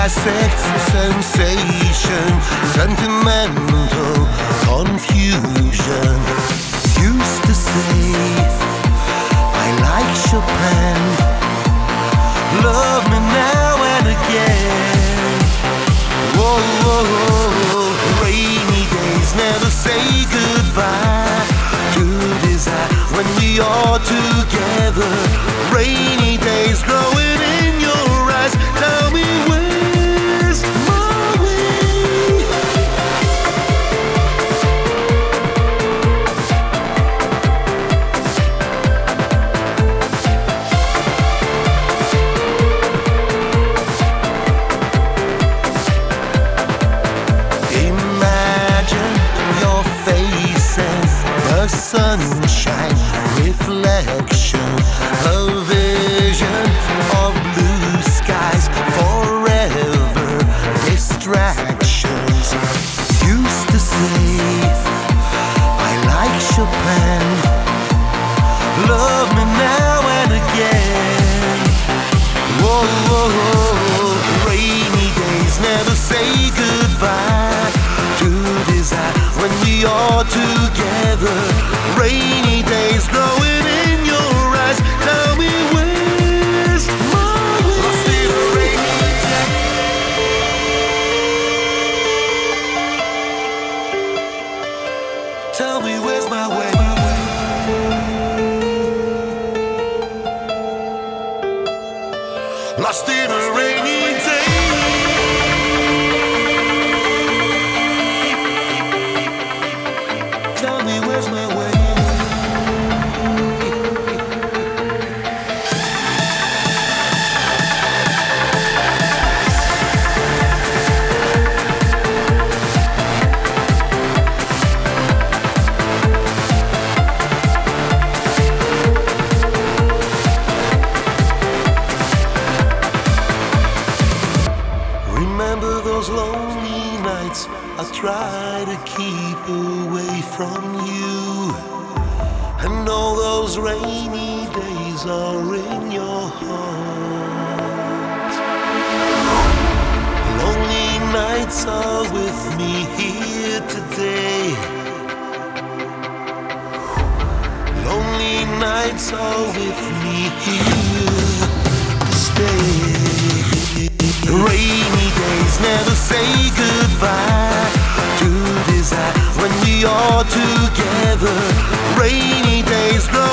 sex sensation, sentimental confusion. Used to say I like Chopin, love me now and again. Whoa, whoa, whoa. Rainy days never say goodbye to desire when we are together. Rainy days growing in your eyes. Tell me where's my way? Imagine your faces, the sunshine reflection, a vision of blue skies, forever distractions. Used to say I like Chopin, love me now and again. Whoa, whoa, whoa. Rainy days never say goodbye to desire when we are together. Rainy days growing in your eyes. Tell me where's my way? Lost in a rainy day. Tell me where's my way? Lost in a rainy day. Tell me where's my way? Remember those lonely nights I tried to keep away from you, and all those rainy days are in your heart. Lonely nights are with me here today. Lonely nights are with me here to stay. Rainy days never say goodbye to desire when we are together. Rainy days grow